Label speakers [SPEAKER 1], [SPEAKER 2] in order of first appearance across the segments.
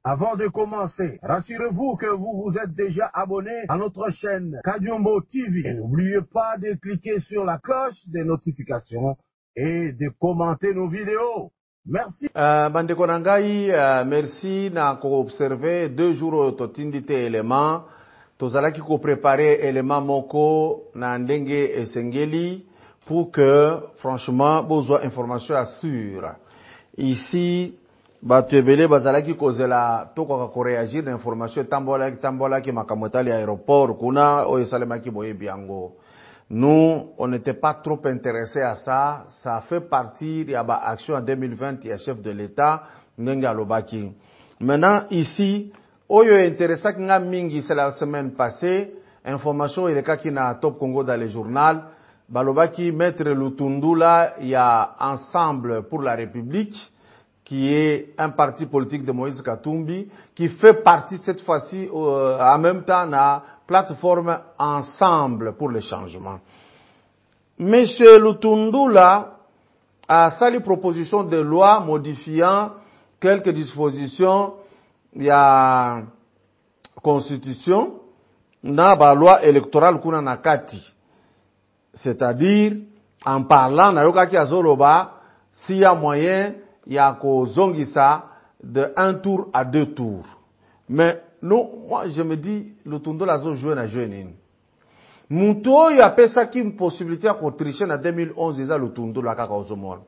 [SPEAKER 1] Avant de commencer, rassurez-vous que vous vous êtes déjà abonné à notre chaîne Kadiombo TV. Et n'oubliez pas de cliquer sur la cloche des notifications et de commenter nos vidéos. Merci.
[SPEAKER 2] Bandeko Nangai, merci na ko observer 2 jours totindite élément. Tozalaki ko préparer élément moko na ndenge esengeli pour que franchement besoin information assure. Ici batu ebele bazalaki kozela tokoka ko réagir na information tambola ki makamotali aéroport kuna o esalemaki boyebi yango. Nous, on n'était pas trop intéressés à ça. Ça fait partie de l'action en 2020, il y a chef de l'État, Ngenga Lobaki. Maintenant, ici, oyo intéressant nga mingi, c'est la semaine passée, information, il est qui na Top Congo dans le journal, Balobaki, Maître Lutundula, il y a Ensemble pour la République, qui est un parti politique de Moïse Katumbi, qui fait partie cette fois-ci, en même temps, na plateforme Ensemble pour le changement. Monsieur Lutundula a sali proposition de loi modifiant quelques dispositions de la Constitution na ba loi électorale kuna nakati. C'est-à-dire, en parlant, na yokaki azoloba, s'il y a moyen, il y a kozongisa de 1 tour à 2 tours. Mais non, moi je me dis, Lutundula zo joué na jeune. Muto ya pesa ki possibilité ko tricher na 2011 eza Lutundula kaka ozomona.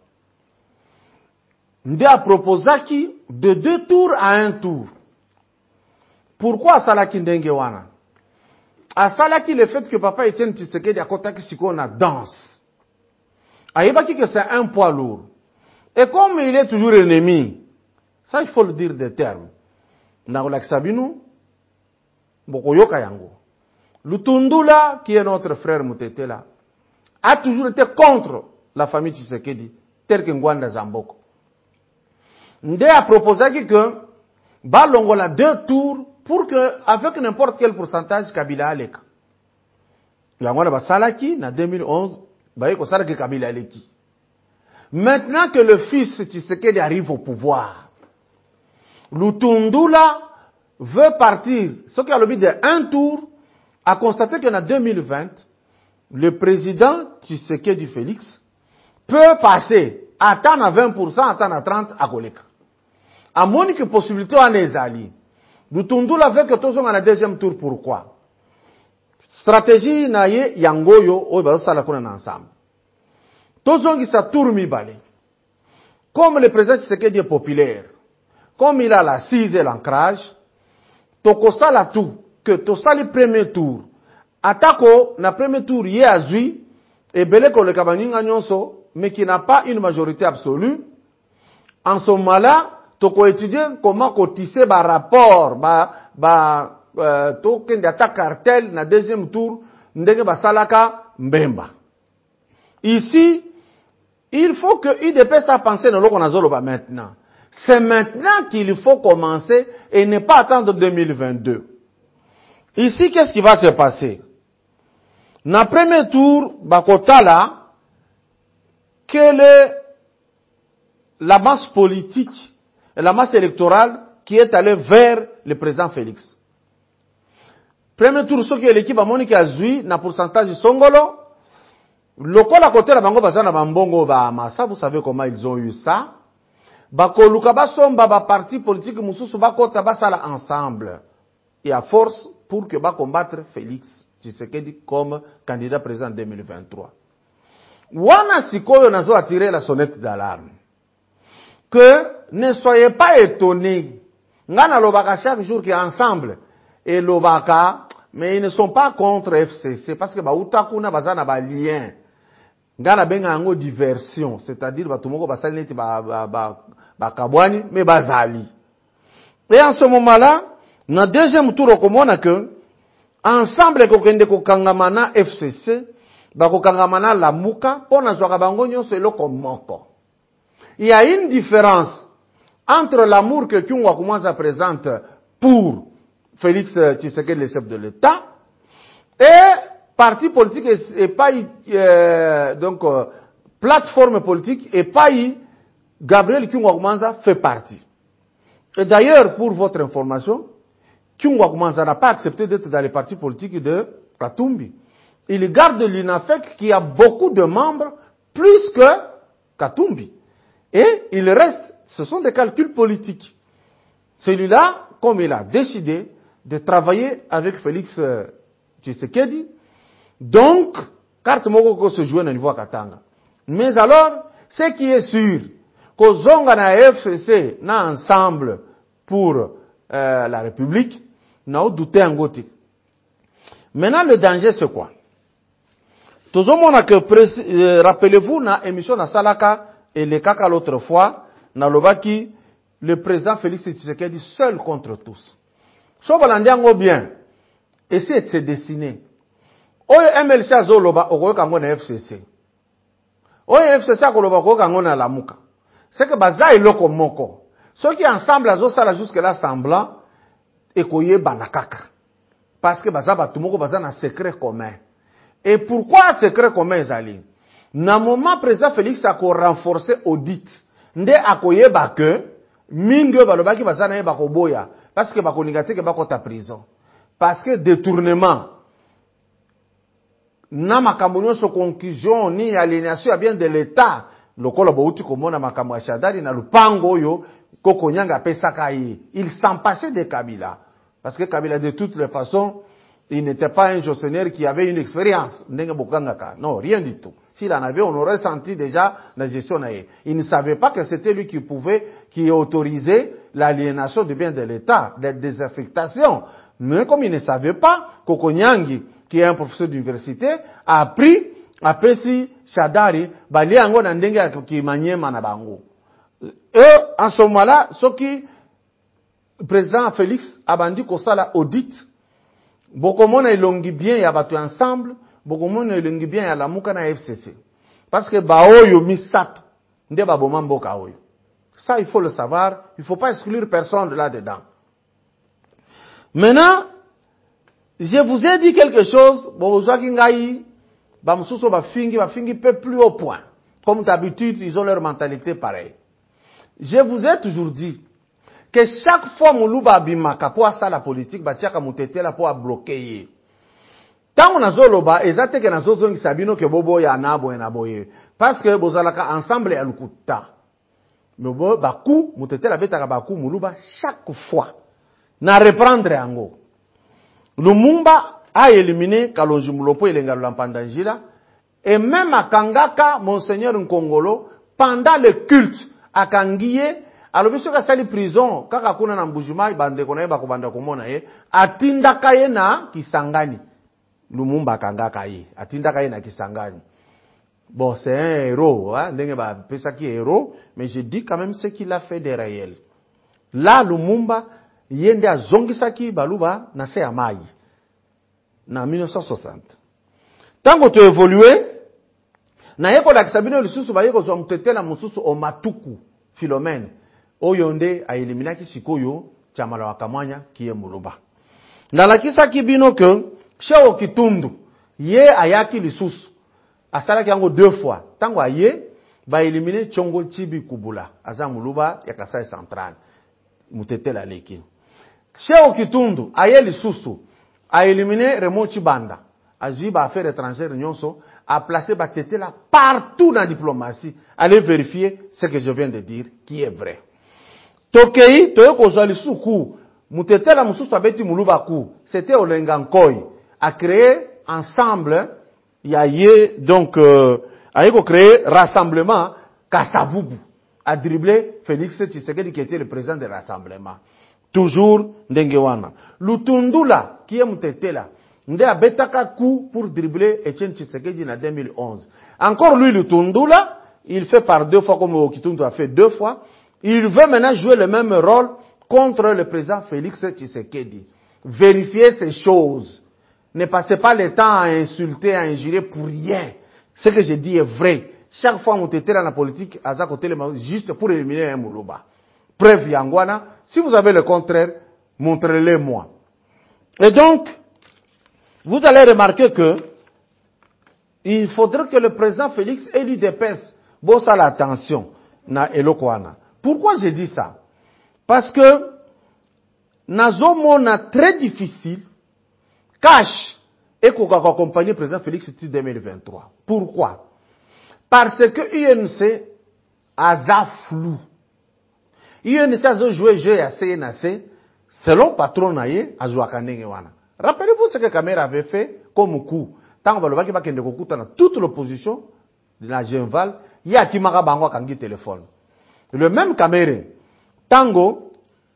[SPEAKER 2] Nde a proposaki de 2 tours à 1 tour. Pourquoi salaki ndenge wana? A salaki le fait que papa Etienne Tshisekedi akotaki siko na danse. Ayebaki que c'est un poids lourd. Et comme il est toujours ennemi, ça il faut le dire des termes. Sabinu, Bokoyoka Yango. Lutundula, qui est notre frère Mutetela, a toujours été contre la famille Tshisekedi, tel que Ngwanda Zamboko. Nde a proposé que Balongola 2 tours pour que, avec n'importe quel pourcentage, Kabila Alek. Yangwanda Basalaki, en 2011, Bayeko Salaki Kabila Aleki. Maintenant que le fils Tshisekedi arrive au pouvoir, Lutundula veut partir, ce qui a le but de 1 tour, a constaté qu'en 2020, le président Tshisekedi Félix peut passer, attendre à 20%, attendre à 30% à Koleka. À moins que possibilité en ezali. Lutundula veut que tous sont en 2e tour. Pourquoi? Stratégie naye yangoyo, oyo sala kuna ensemble. Tous sont qui sa tour mi balé. Comme le président Tshisekedi est populaire, comme il a l'assise et l'ancrage, tokosa la tout, que tosa le premier tour. Atako, na premier tour, yé azui, et belé ko le kabaninga nyonso, mais qui n'a pas une majorité absolue. En ce moment-là, toko étudier comment cotiser ba rapport, token d'attaque cartel, na 2e tour, ndenge ba salaka mbemba. Ici, il faut que UDPS a pensé dans l'Okonazoloba maintenant. C'est maintenant qu'il faut commencer et ne pas attendre 2022. Ici, qu'est-ce qui va se passer? Dans le premier tour, Bakotala, quelle est la masse politique et la masse électorale qui est allée vers le président Félix? Premier tour, ce qui est l'équipe à Monique Azui, na pourcentage Songolo, lokola côté la bango bazana bambongo ba massa, vous savez comment ils ont eu ça? Bakoluka basomba ba parti politique mususu bakota basala ensemble. Et à force pour que ba combattre Félix Tshisekedi comme candidat président en 2023. Wana sikoyo nazo attirer la sonnette d'alarme. Que ne soyez pas étonnés. Ngana lobaka chaque jour qui est ensemble et lobaka, mais ils ne sont pas contre FCC parce que ba utakuna bazana ba lien. Ngana benga ngo diversion, c'est-à-dire batumoko basali neti ba kabwani mais bazali. Et en ce moment-là, na 2e tour okomona que ensemble kokende kokangamana FCC, ba kokangamana Lamuka, pona zwaka bango nyonso eloko moko. Il y a une différence entre l'amour que Kyungwa Koumanza présente pour Félix Tshisekedi, le chef de l'État, et parti politique et pas plateforme politique et pas Gabriel Kyungwa Koumanza fait partie. Et d'ailleurs, pour votre information, Kyungwa Koumanza n'a pas accepté d'être dans les partis politiques de Katumbi. Il garde l'INAFEC qui a beaucoup de membres, plus que Katumbi. Et il reste, ce sont des calculs politiques. Celui-là, comme il a décidé de travailler avec Félix Tshisekedi, donc, carte Mokoko se joue au niveau Katanga. Mais alors, ce qui est sûr, qu'aux Zonga na FCC, na ensemble pour la République, n'a pas douté en côté. Maintenant, le danger, c'est quoi? Tout le monde a que, rappelez-vous, na émission na Salaka et le Kaka l'autre fois, na Lobaki, le président Félix Tshisekedi seul contre tous. Sauf que bien, essayez de se dessiner. Oyo MLC azoloba okoyoka ngo na FCC. Oyo FCC akoloba okoyoka ngo na Lamuka. C'est que baza eloko moko. Ceux qui ensemble azosala jusque là semblant ekoyeba na kaka. Parce que baza batu moko baza na secret commun. Et pourquoi secret commun ezali? Na moment président Félix ako renforcer audit. Nde akoyeba que mingi balobaki baza na yeba koboya parce que bakolinga te ke bakota prison. Parce que détournement na makambo nyonso conclusion ni aliénation ya bien de l'état lokola bauti komona makambo ya Shadari na lupango oyo Koko Nyanga pesaka ye. Il s'en passait de Kabila parce que Kabila de toutes les façons il n'était pas un gestionnaire qui avait une expérience ndenge bokangaka non rien du tout. S'il en avait on aurait senti déjà la gestion na ye. Il ne savait pas que c'était lui qui autorisait l'aliénation du bien de l'état, la désaffectation. Mais comme il ne savait pas, Koko Nyangi qui est un professeur d'université, a appris à Pessi Shadari, bali ango na ndenge ki manyema na bango. Et en ce moment-là, ce qui président Félix a bandi ko sala audit, bokomona ilongi bien ya batu ensemble, bokomona ilongi bien ya Lamuka na FCC. Parce que baoyo misato, nde baboma mboka oyo. Ça il faut le savoir, il faut pas exclure personne là-dedans. Maintenant, je vous ai dit quelque chose, bafingi peu plus au point. Comme d'habitude, ils ont leur mentalité pareille. Je vous ai toujours dit que chaque fois Moulouba Bimaka pour ça la politique, batiaka mutete la pour bloquer. Tant on a zoloba, ezate que na zozongi sabino que bobo ya nabo na boye. Parce que bozalaka ensemble ya lukuta. Mais bo baku mutete la betaka baku Moulouba chaque fois. Na reprendre ango. Lumumba a éliminé Kalonji Mulopo et Lengalo Lampandanjila. Et même à Kangaka, Monseigneur Nkongolo, pendant le culte à Kangiye, alors monsieur ka sali prison, kaka kuna na mbujuma, bande konaye bakobanda komona ye, atindaka ye na Kisangani. Lumumba Kangaka ye, atindaka ye na Kisangani. Bon, c'est un héros, hein, ndenge ba pesa ki héros, mais je dis quand même ce qu'il a fait de réel. Là, Lumumba, yende a zongisaki baluba na se ya mai na 1960. Tango to évolué na yeko la kisabino lisusu ba yeko zo mutetela mususu o matuku Philomène oyonde a eliminaki sikoyo chamala wakamwanya kiye muluba. Na lakisa kibino ke Shao Kitundu ye ayaki lisusu asalaki yango 2 fois. Tango aye ba eliminer Chongo Chibi Kubula aza muluba ya Kasai Central mutetela leki. Shao Kitundu, aye lisusu, a éliminé Raymond Chibanda, a joué affaires étrangères nyonso, a placé Batetela partout dans la diplomatie. Allez vérifier ce que je viens de dire, qui est vrai. Tokei, toyo kozwa lisuku, mutetela mususu abeti mulubaku, c'était Olengankoi, a créé ensemble, donc, a créé rassemblement Kasavubu, a dribblé Félix Tshisekedi qui était le président du rassemblement. Toujours Ndengewana. Lutundula, qui est Mutetela, nde abetaka coup pour dribbler Etienne Tshisekedi en 2011. Encore lui, Lutundula, il fait par 2 fois comme Okitundu a fait 2 fois. Il veut maintenant jouer le même rôle contre le président Félix Tshisekedi. Vérifiez ces choses. Ne passez pas le temps à insulter, à injurer pour rien. Ce que je dis est vrai. Chaque fois Mutetela dans la politique, à côté juste pour éliminer un Moulouba. Preuve Yangwana, si vous avez le contraire, montrez-le-moi. Et donc, vous allez remarquer que il faudrait que le président Félix ait l'UDPS. Bon, ça l'attention, na Elokwana. Pourquoi j'ai dit ça? Parce que, nazomona très difficile, cash, et qu'on va accompagner le président Félix en 2023. Pourquoi? Parce que UNC a flou. UNC a joué jeu à CNAC, selon patron naye, a joué à Kanengewana. Rappelez-vous ce que Kamera avait fait comme coup. Tant qu'on va le voir qu'il y a toute l'opposition, de la Genval, il y a qui m'a bango kangi téléphone. Le même Kamera, tango,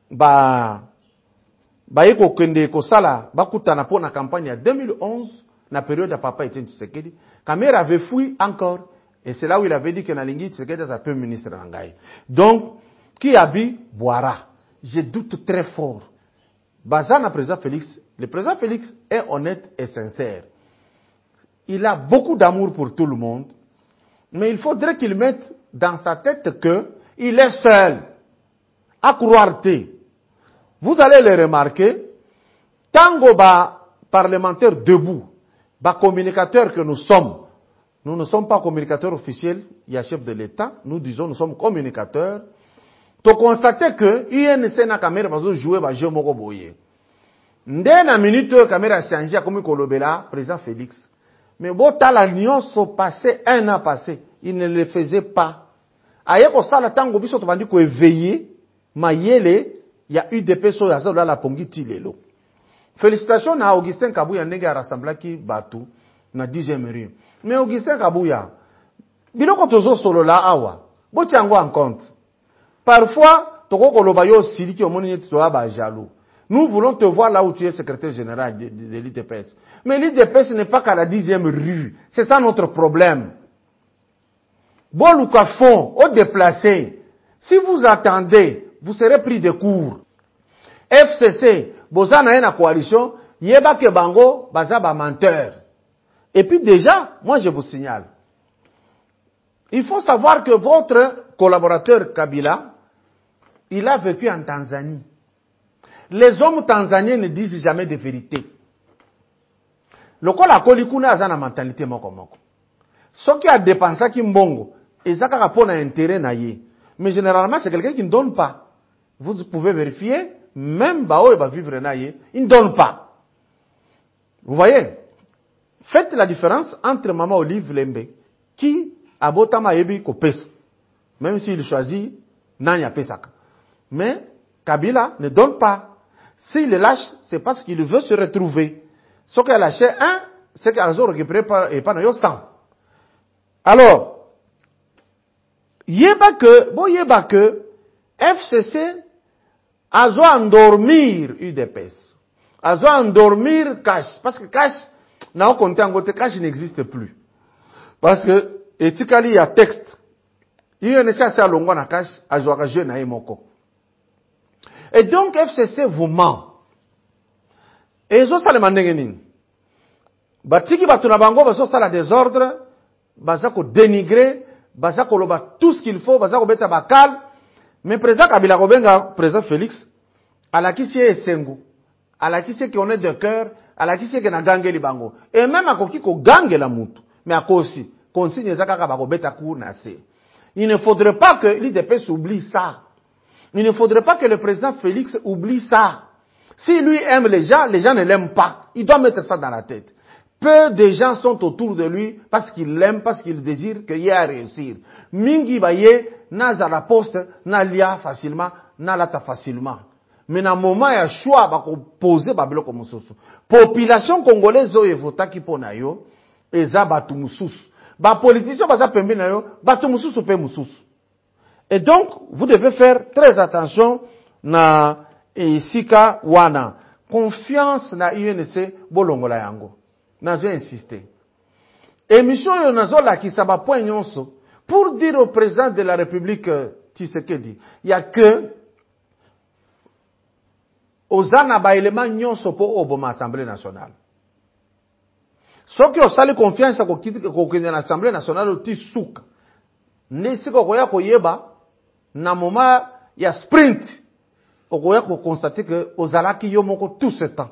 [SPEAKER 2] eko kende ko sala, bakutana pour la campagne en 2011, la période de Papa Etienne Tshisekedi, Kamera avait fui encore, et c'est là où il avait dit que Nalingi Tshisekedi est un peu ministre Nangaï. Donc, qui a dit, boira. Je doute très fort. Bazana président Félix, le président Félix est honnête et sincère. Il a beaucoup d'amour pour tout le monde, mais il faudrait qu'il mette dans sa tête que il est seul à croire. Vous allez le remarquer, tango parlementaire debout, communicateur que nous ne sommes pas communicateurs officiels, il y a chef de l'État, nous disons nous sommes communicateurs. Tu constates que INC na caméra va jouer ba jeu moko boye. Ndé na minute caméra changé comme kolobela président Félix. Mais bon tala nyonso passé un an passé, il ne le faisait pas. Aye ko sala tango biso to bandi ko éveiller mayele ya UDP so ya zo la pongiti lelo. Félicitations à Augustin Kabuya ndenge rassemblé ki batu na 10e rue. Mais Augustin Kabuya biloko tozo solo la awa. Bo tiango en compte. Parfois, nous voulons te voir là où tu es secrétaire général de l'IDPS. Mais l'IDPS n'est pas qu'à la 10e rue. C'est ça notre problème. Bon, nous fond, au déplacé. Si vous attendez, vous serez pris de court. FCC, Bozana est la coalition, Yeba Kebango, Bazaba menteur. Et puis déjà, moi je vous signale. Il faut savoir que votre collaborateur Kabila, il a vécu en Tanzanie. Les hommes tanzaniens ne disent jamais de vérité. Le col a kolikuna a une mentalité moko. Ce qui a dépensé qui mbongo, et ça a un intérêt naïe. Mais généralement, c'est quelqu'un qui ne donne pas. Vous pouvez vérifier, même Bao va vivre naïe, il ne donne pas. Vous voyez? Faites la différence entre Maman Olive Lembe, qui a botama ebi ko pesa. Même s'il choisit, Nanya Pesaka. Mais Kabila ne donne pas. S'il le lâche, c'est parce qu'il veut se retrouver. Ce qu'il a lâché un, c'est qu'il a récupéré par 100. Alors, yeba que FCC a endormir UDPS. A endormir Cash. Parce que Cash, n'a compté en côté, Cash n'existe plus. Parce que, éthiquement, il y a texte. Il y a une nécessité à l'ongon à Cash, à jouer jeune à Emoko. Et donc, FCC vous ment. Et ça, le mandengeni. Batiki batuna bango, baso ça la désordre, basako dénigrer, basako loba tout ce qu'il faut, basako beta bakal. Mais président Kabila Kobenga, président Félix, à la qui c'est Sengu, à la qui c'est qu'on est de cœur, à la qui c'est qu'on a gangé les bango. Et même à qui qu'on gangue la moutou. Mais à quoi aussi, consigne zaka kabako beta kou nase. Il ne faudrait pas que l'IDPS oublie ça. Il ne faudrait pas que le président Félix oublie ça. Si lui aime les gens ne l'aiment pas. Il doit mettre ça dans la tête. Peu de gens sont autour de lui parce qu'ils l'aiment, parce qu'ils désirent qu'il y ait à réussir. Mingi baye, na za la poste, na lia facilement, na lata facilement. Mais dans le moment, il y a choix à poser babelo comme ça. Population congolaise oye votaki pona yo, eza batu mususu. Ba politicien baza pembe na yo, batu mususu pe mususu. Et donc, vous devez faire très attention na Sika Wana. Confiance na UNC bolongola yango. Nazo insister. Émission yo nazo la ki saba point nyonso pour dire au président de la République Tshisekedi, il y a que ozana ba élément nyonso po oboma Assemblée nationale. Soki osali confiance ko kende na Assemblée nationale oti suka. Ne siko koya koyeba na moment ya sprint okoya ko constater que ozalaki yo moko tout ce temps.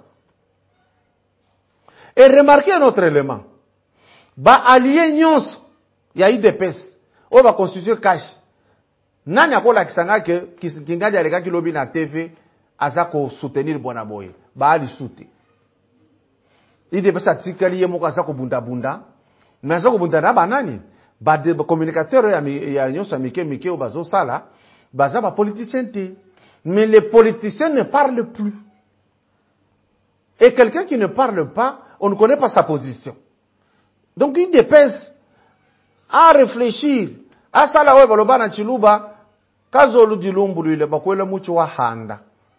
[SPEAKER 2] Et remarquez un autre élément. Ba allié nyonso ya UDPS o ba constituer cash. Nani akola kisanga que kingaji aleka ki lobi na TV azako soutenir bona boye. Ba ali soute. Ide pesa tikali ye moko azako bunda. Mais azako bunda na banani. Ba de communicateur ya nyosa mike o bazo sala, baza ba politicien te. Mais les politiciens ne parlent plus. Et quelqu'un qui ne parle pas, on ne connaît pas sa position. Donc il dépêche à réfléchir. À ça la weba na chiluba, kazolu dilumbu le bakwela muchi wa handa.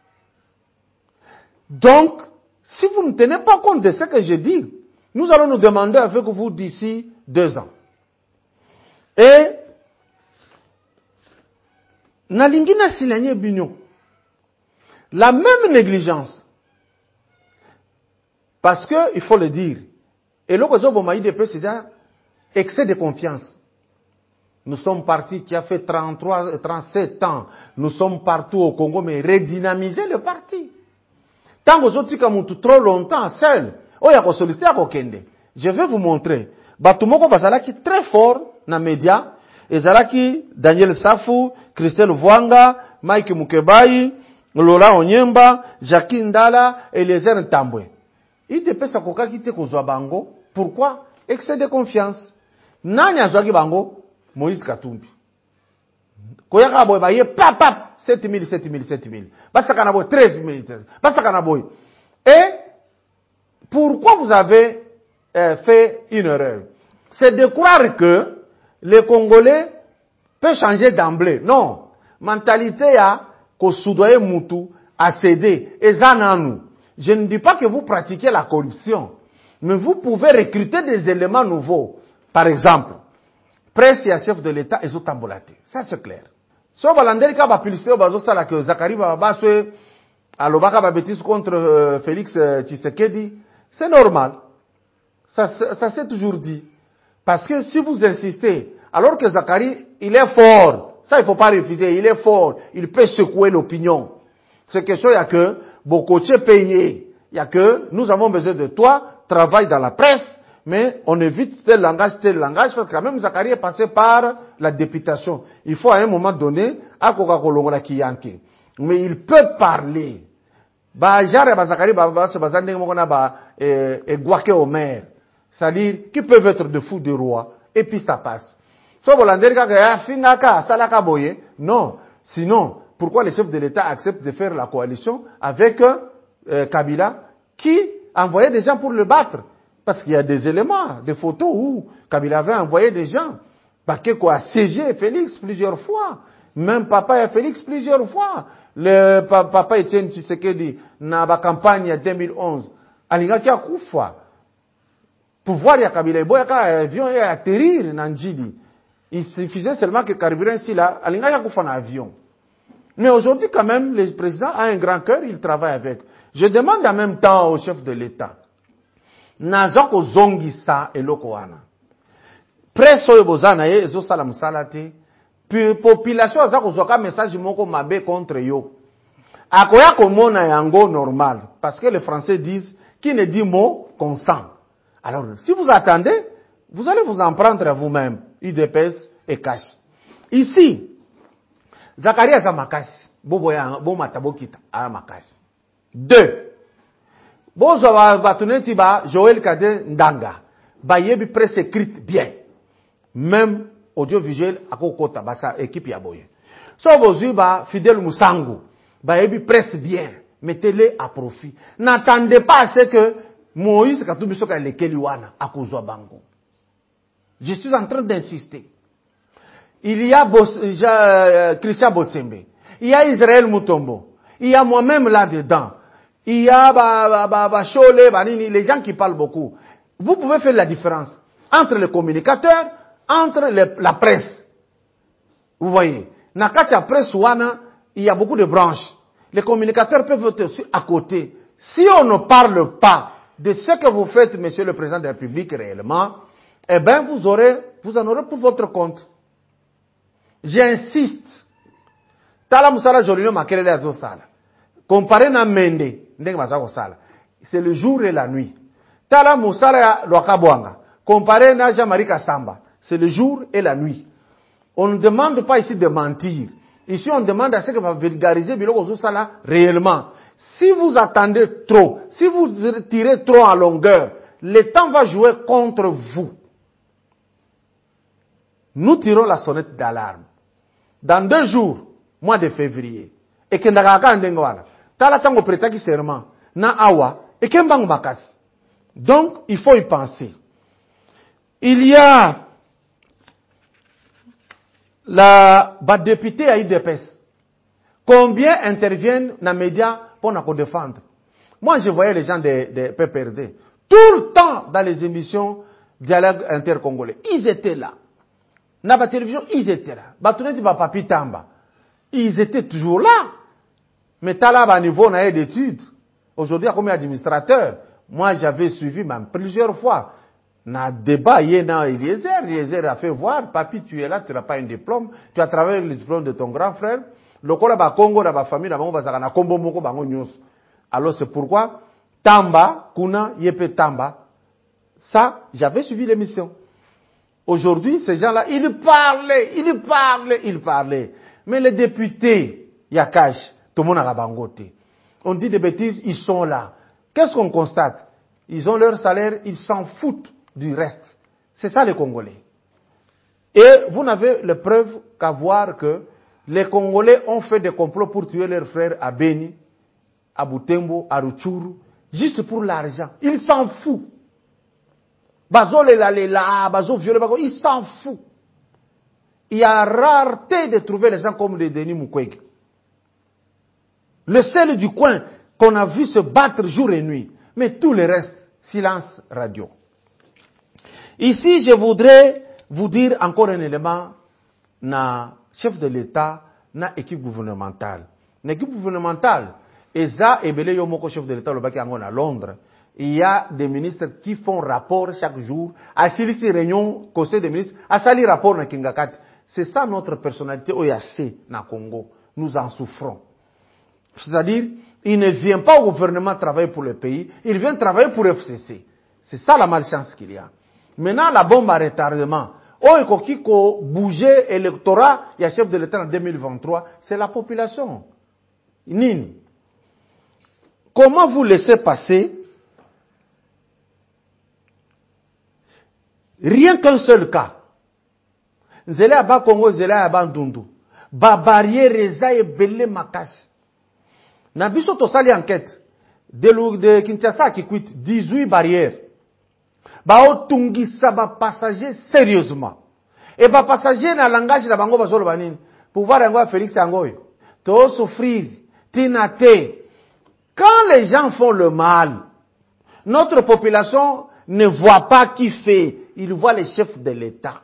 [SPEAKER 2] Donc, si vous ne tenez pas compte de ce que je dis, nous allons nous demander avec vous d'ici 2 ans. Et nalingi na silanye binyo. La même négligence. Parce que, il faut le dire, et là, c'est excès de confiance. Nous sommes partis qui a fait 37 ans. Nous sommes partout au Congo, mais redynamiser le parti. Tant que vous êtes trop longtemps seul, je vais vous montrer. Batumoko Bazalaki très fort dans les médias. Ezalaki, Daniel Safou, Christelle Vwanga, Mike Mukebai, Lola Onyemba, Jackie Ndala, Eliezer Ntambwe. Il dépêche sa koka qui te kozwa bango. Pourquoi? Excès de confiance. Nani azwaki bango? Moïse Katumbi. Koyaka boy baye pap 7000. Basaka na boy 13000. Basaka na boy. Et pourquoi vous avez fait une erreur? C'est de croire que les Congolais peuvent changer d'emblée. Non. Mentalité ya ko soudoye mutu a cédé. Ezananu. Je ne dis pas que vous pratiquez la corruption, mais vous pouvez recruter des éléments nouveaux. Par exemple, presse et chef de l'État, ils ont tambolaté. Ça, c'est clair. Si on va l'endérique à la publicité, on va dire que Zakari va basser à l'obaka va bêtise contre Félix Tshisekedi, c'est normal. Ça s'est toujours dit. Parce que si vous insistez, alors que Zakari, il est fort, ça il faut pas refuser, il est fort, il peut secouer l'opinion. C'est quelque chose, il y a que, beaucoup de payés, il y a que, nous avons besoin de toi, travaille dans la presse, mais on évite tel langage, parce que quand même Zakari est passé par la députation. Il faut à un moment donné, à Coca-Cola Kiyanke. Mais il peut parler. Zakari, c'est-à-dire, qui peuvent être de fous de roi, et puis ça passe. Non. Sinon, pourquoi les chefs de l'État acceptent de faire la coalition avec Kabila, qui envoyait des gens pour le battre? Parce qu'il y a des éléments, des photos où Kabila avait envoyé des gens. Bakeko a siégé Félix plusieurs fois. Même Papa et Félix plusieurs fois. Le Papa Etienne Tshisekedi, dans la campagne en 2011, Alingaki a Koufa. Pouvoir ya Kabila, il y a un avion et atterrir dans Njili. Il suffisait seulement que carburant ici là, Alingaki a Koufa en avion. Mais aujourd'hui, quand même, le président a un grand cœur, il travaille avec. Je demande en même temps au chef de l'État. Nazoko zongisa eloko wana. Presse oyo bozana ye ezo sala musala te. Puis population azako zoka message moko mabe contre yo. Akoya komona yango normal parce que les Français disent qui ne dit mot consent. Alors si vous attendez, vous allez vous en prendre à vous-même. UDPS et cache. Ici, Zakaria Zamakasi, boboya bomatabokita amakasi. 2. Bozo batuneti ba Joël Kade Ndanga. Ba yebi presse écrite bien. Même audiovisuel akokota ba sa équipe ya boye. So bozu ba Fidèle Musangu. Ba yebi presse bien. Mettez-les à profit. N'attendez pas à ce que Moïse Katumbi soka lekeli wana akozwa bango. Je suis en train d'insister. Il y a Christian Bossembe. Il y a Israël Mutombo. Il y a moi-même là-dedans. Il y a Chole, les gens qui parlent beaucoup. Vous pouvez faire la différence entre les communicateurs, entre la presse. Vous voyez, Nakatia presse wana, il y a beaucoup de branches. Les communicateurs peuvent être aussi à côté. Si on ne parle pas de ce que vous faites, Monsieur le Président de la République, réellement, eh bien, vous en aurez pour votre compte. J'insiste. Tala Moussala Jolino Makelele Azosala. Comparé na Mende, c'est le jour et la nuit. Tala Moussala Loakabwanga. Comparé na Jean-Marie Kassamba, c'est le jour et la nuit. On ne demande pas ici de mentir. Ici, on demande à ce que va vulgariser Biloko Sala réellement. Si vous attendez trop, si vous tirez trop en longueur, le temps va jouer contre vous. Nous tirons la sonnette d'alarme. Dans 2 jours, mois de février, et que ndakaka ndengwala, tala tango pretaki serment, na awa, et que mbang bakas. Donc, il faut y penser. Il y a la député à IDPS. Combien interviennent dans les médias pour nous défendre? Moi, je voyais les gens de PPRD. Tout le temps dans les émissions dialogue intercongolais. Ils étaient là. Dans la télévision, ils étaient là. Batouneti Papi Tamba. Ils étaient toujours là. Mais t'as là, à niveau d'études. Aujourd'hui, comme administrateur, moi, j'avais suivi même plusieurs fois. Dans le débat, il y a Eliezer a fait voir, papi, tu es là, tu n'as pas un diplôme, tu as travaillé avec le diplôme de ton grand frère. Le Congo, la Congo, la famille, la Congo, la Combo, Moko, Bango, News. Alors, c'est pourquoi, Tamba, Kuna, Yepe Tamba, ça, j'avais suivi l'émission. Aujourd'hui, ces gens-là, ils parlaient. Mais les députés, Yakash, tout le monde a bangoté. On dit des bêtises, ils sont là. Qu'est-ce qu'on constate? Ils ont leur salaire, ils s'en foutent du reste. C'est ça les Congolais. Et vous n'avez la preuve qu'à voir que les Congolais ont fait des complots pour tuer leurs frères à Beni, à Butembo, à Rutshuru, juste pour l'argent. Ils s'en foutent. Bazo lela, bazo violé, ils s'en foutent. Il y a rareté de trouver les gens comme les Denis Mukwege. Le seul du coin qu'on a vu se battre jour et nuit. Mais tout le reste, silence radio. Ici, je voudrais vous dire encore un élément na chef de l'État, na équipe gouvernementale. L'équipe gouvernementale, Eza et Bele Yomoko, chef de l'État, le Baki Angon à Londres, il y a des ministres qui font rapport chaque jour, à Silisi réunion, conseil des ministres, à Sali rapport na Kingakat. C'est ça notre personnalité au YAC na Congo. Nous en souffrons. C'est-à-dire, il ne vient pas au gouvernement travailler pour le pays, il vient travailler pour FCC. C'est ça la malchance qu'il y a. Maintenant, la bombe à retardement. Oh, et qu'on bouger l'électorat, il y a chef de l'État en 2023, c'est la population. Nini. Comment vous laissez passer rien qu'un seul cas? Zélé Aba Congo, Zélé Aba Ndundu. Ba barrière reza et belé makas. Na biso to sali enquête de Kinshasa qui quitte 18 barrières. Ba otungisa ba passager sérieusement. Et ba passager na langage na bango bazolo banini. Pouvoir yango Félix Angoy. To souffrir, tinate. Quand les gens font le mal, notre population ne voit pas qui fait, il voit les chefs de l'État.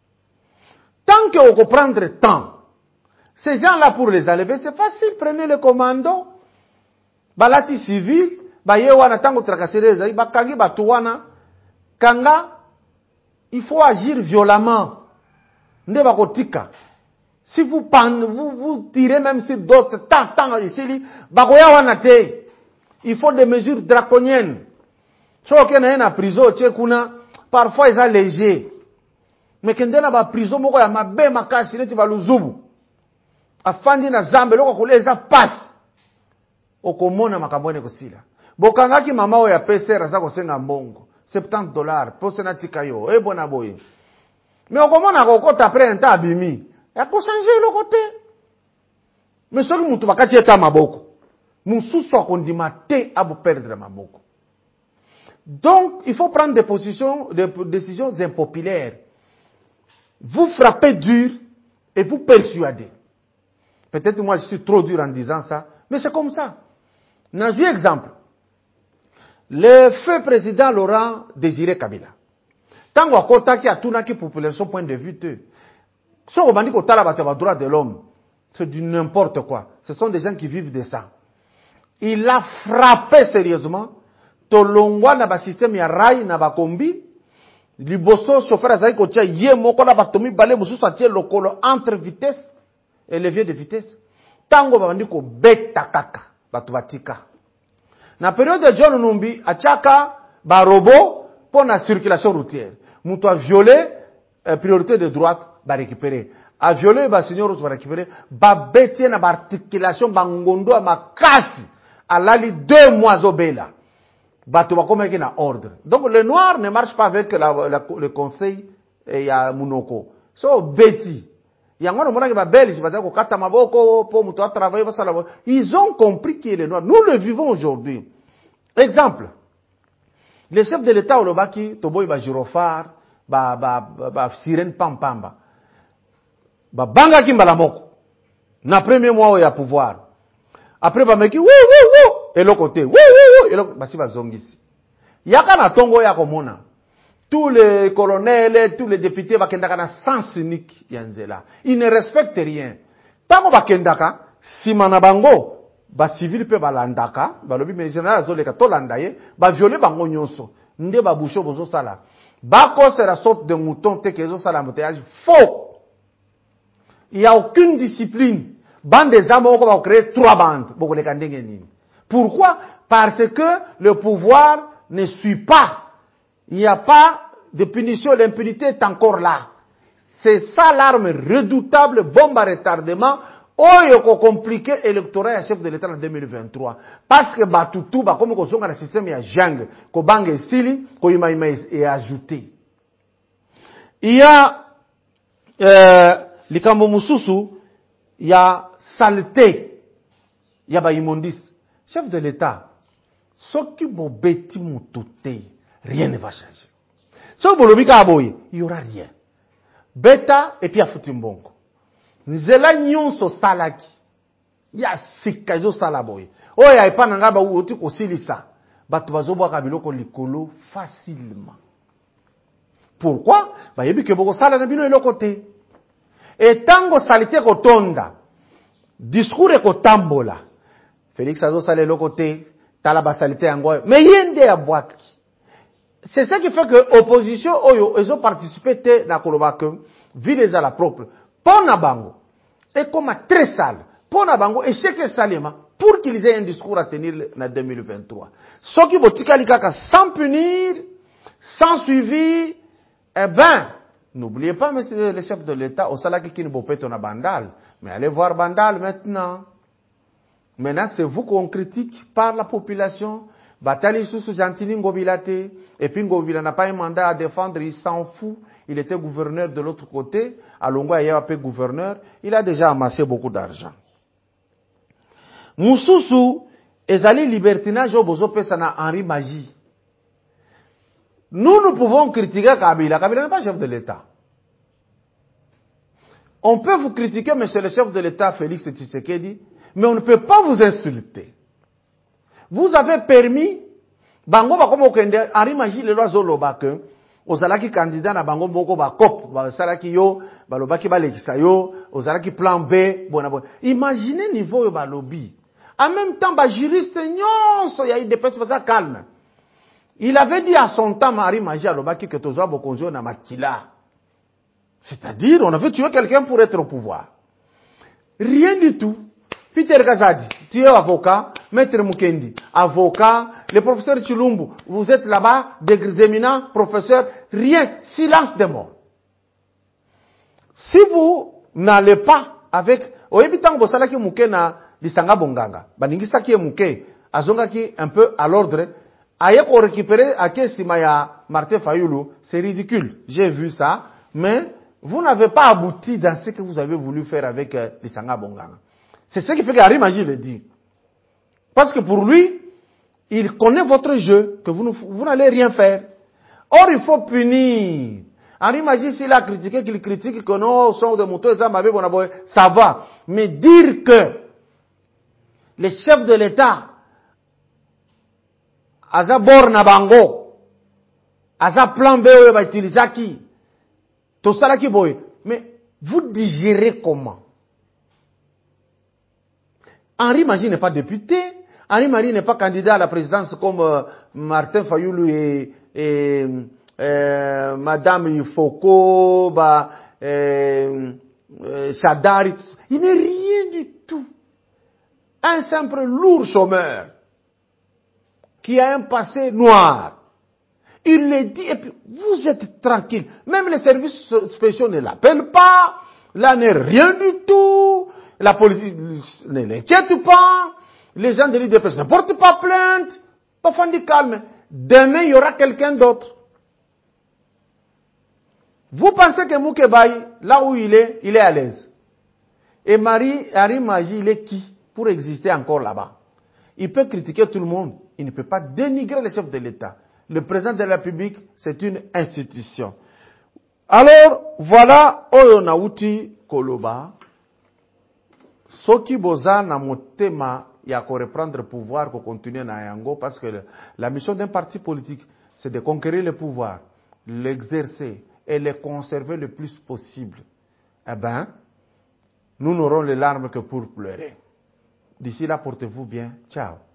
[SPEAKER 2] Tant qu'on peut prendre temps, ces gens-là pour les enlever, c'est facile, prenez le commando. Balati civil, yewana tango tracasserie, bakangi batuwana, kanga, il faut agir violemment. Nde bakotika. Si vous tirez même sur d'autres, tant ici, bakoya wana te. Il faut des mesures draconiennes. So que na en prison, tchekuna, parfois ils sont légers. Mais quand on a prison, moko ya mabe makasi, neti baluzubu. Afandi na zambe, loko koleza passe. Okomona makabone kosila. Bokangaki mama o ya PCR aza kosenga mbongo. $70. Pose na tikayo. Bona boye. Mais okomona kokota après un temps abimi. Ya ko changer le côté. Mais soki mutu bakati eta maboko. Mususu akondima te abu perdre maboko. Donc, il faut prendre des décisions impopulaires. Vous frappez dur et vous persuadez. Peut-être moi je suis trop dur en disant ça, mais c'est comme ça. Dans un exemple, le feu président Laurent Désiré Kabila. Tant qu'on a qui a tout qui population point de vue de. Si on dit qu'on a droit de l'homme, c'est du n'importe quoi. Ce sont des gens qui vivent de ça. Il a frappé sérieusement. Tolongwa na ba système ya rail na ba kombi. Liboso chauffeur azai ko tia ye moko na ba tomi balé mususu atie lokolo entre vitesse et levier de vitesse. Tango ba ndiko beta kaka batu batika. Na période de John Numbi achaka ba robot pour la circulation routière. Muto a violé priorité de droite ba récupérer. a violé ba seigneur va récupérer ba betie na ba articulation ba ngondo ma kasi alali 2 mois obela bato ba comme na ordre. Donc le noir ne marche pas avec le conseil et ya munoko so beti yango na mona ke ba belge ba ko kata maboko po muto a travailler ba sala. Ils ont compris qui est le noir. Nous le vivons aujourd'hui. Exemple, le chef de l'état olobaki toboy ba girofar ba sirène pampamba ba banga ki mbala moko na premier mois ya pouvoir. Après ba meki wou et l'autre côté wou et l'autre basi ba zongisi yaka na tongo ya komona tous les colonels tous les députés ba kendaka na sens unique ya nzela. Ils ne respectent rien. Tango ba kendaka sima na bango ba civil pe ba landaka ba lobi mais général azoleka to landaye ba violer bango nyonso nde ba boucho bozo sala ba ko c'est la sorte de mouton te kezo sala embouteillage faux. Il y a aucune discipline. Bande des hommes on va créer 3 bandes. Pourquoi? Parce que le pouvoir ne suit pas. Il n'y a pas de punition, l'impunité est encore là. C'est ça l'arme redoutable, bombe à retardement. Oyo compliqué électoral à chef de l'État en 2023. Parce que Batutu, comme on a le système, il y a Jang, ko bang et Sili, ko ima est ajouté. Il y a likambo mususu, il y a saleté, il y a immondice. Chef de l'État, ce qui bo beti mutote, rien ne va changer. Ce qui bo lobika aboye, il y aura rien. Beta et puis afutimbongo. Nzela nyonso salaki. Ya sikazo salaboye. Oya epa nanga ba uti ko silisa. Batu bazobo ka biloko likolo facilement. Pourquoi? Ba yebi ke boko sala na bino eloko te. Et tango salite ko tonda. Discours ko tambola. Félix azo sala eloko te, tala ba salite yango. Mais yende ya bwaki. C'est ça qui fait que opposition oyo ils ont participé te na koloba que ville à la propre. Pona bango et comme très sale. Pona bango échec salema pour qu'ils aient un discours à tenir en 2023. Ce qui botika likaka sans punir, sans suivi, eh ben, n'oubliez pas, monsieur le chef de l'État, au salaki qui ne peut pas na Bandal. Mais allez voir Bandal maintenant. Maintenant, c'est vous qu'on critique par la population. Batali sous Gentini Ngobilate. Et puis Ngobila n'a pas un mandat à défendre, il s'en fout. Il était gouverneur de l'autre côté. À Longwa, il y a un gouverneur. Il a déjà amassé beaucoup d'argent. Moussousou, ezali libertinage au bozo pesana Henri Magie. Nous pouvons critiquer Kabila. Kabila n'est pas chef de l'État. On peut vous critiquer, monsieur le chef de l'État, Félix Tshisekedi, mais on ne peut pas vous insulter. Vous avez permis, bango ba komo kende, Henri Magie le loi zoloba que, ozalaki candidat na bango moko ba cop, ba salaki yo, ba lobaki ba lekisa yo, ozalaki plan B, bona. Imaginez niveau yo ba lobby. En même temps, ba juriste nyonso ya des personnes calme. Il avait dit à son temps, Henri Magie alobaki que tozoa bokonjo na makila. C'est-à-dire, on avait tué quelqu'un pour être au pouvoir. Rien du tout. Peter Kazadi, tu es avocat, Maître Mukendi, avocat, le professeur Chilumbu, vous êtes là-bas, des éminents professeurs, rien, silence de mort. Si vous n'allez pas avec, oyebitango bosalaki muke na lisanga bonganga, baningisaki muke, azongaki un peu à l'ordre, aye ko récupérer ake simaya Martin Fayulu, c'est ridicule. J'ai vu ça, mais vous n'avez pas abouti dans ce que vous avez voulu faire avec lisanga bonganga. C'est ce qui fait qu'Henri Magie le dit. Parce que pour lui, il connaît votre jeu, que vous n'allez rien faire. Or, il faut punir. Henri Magie, s'il a critiqué, qu'il critique que non, son de moto, ça va. Mais dire que les chefs de l'État, Aza Borna Bango, Aza Plan B, Utilisaki, tout ça là qui boy. Mais vous digérez comment? Henri Magie n'est pas député. Henri Magie n'est pas candidat à la présidence comme Martin Fayulu et Madame Ifoko, Chadari. Il n'est rien du tout. Un simple lourd chômeur qui a un passé noir. Il le dit et puis vous êtes tranquille. Même les services spéciaux ne l'appellent pas. là n'est rien du tout, la police ne l'inquiète pas, les gens de l'IDPS ne portent pas plainte, pas fan du calme. Demain, il y aura quelqu'un d'autre. Vous pensez que Moukébaï, là où il est à l'aise. Et Harry Maji, il est qui pour exister encore là-bas? Il peut critiquer tout le monde. Il ne peut pas dénigrer les chefs de l'État. Le président de la République, c'est une institution. Alors, voilà, Oyo Nauti Koloba. Soki boza na motema ya ko reprendre le pouvoir, ko continuer na yango, parce que la mission d'un parti politique, c'est de conquérir le pouvoir, l'exercer et le conserver le plus possible. Eh ben, nous n'aurons les larmes que pour pleurer. D'ici là, portez-vous bien. Ciao.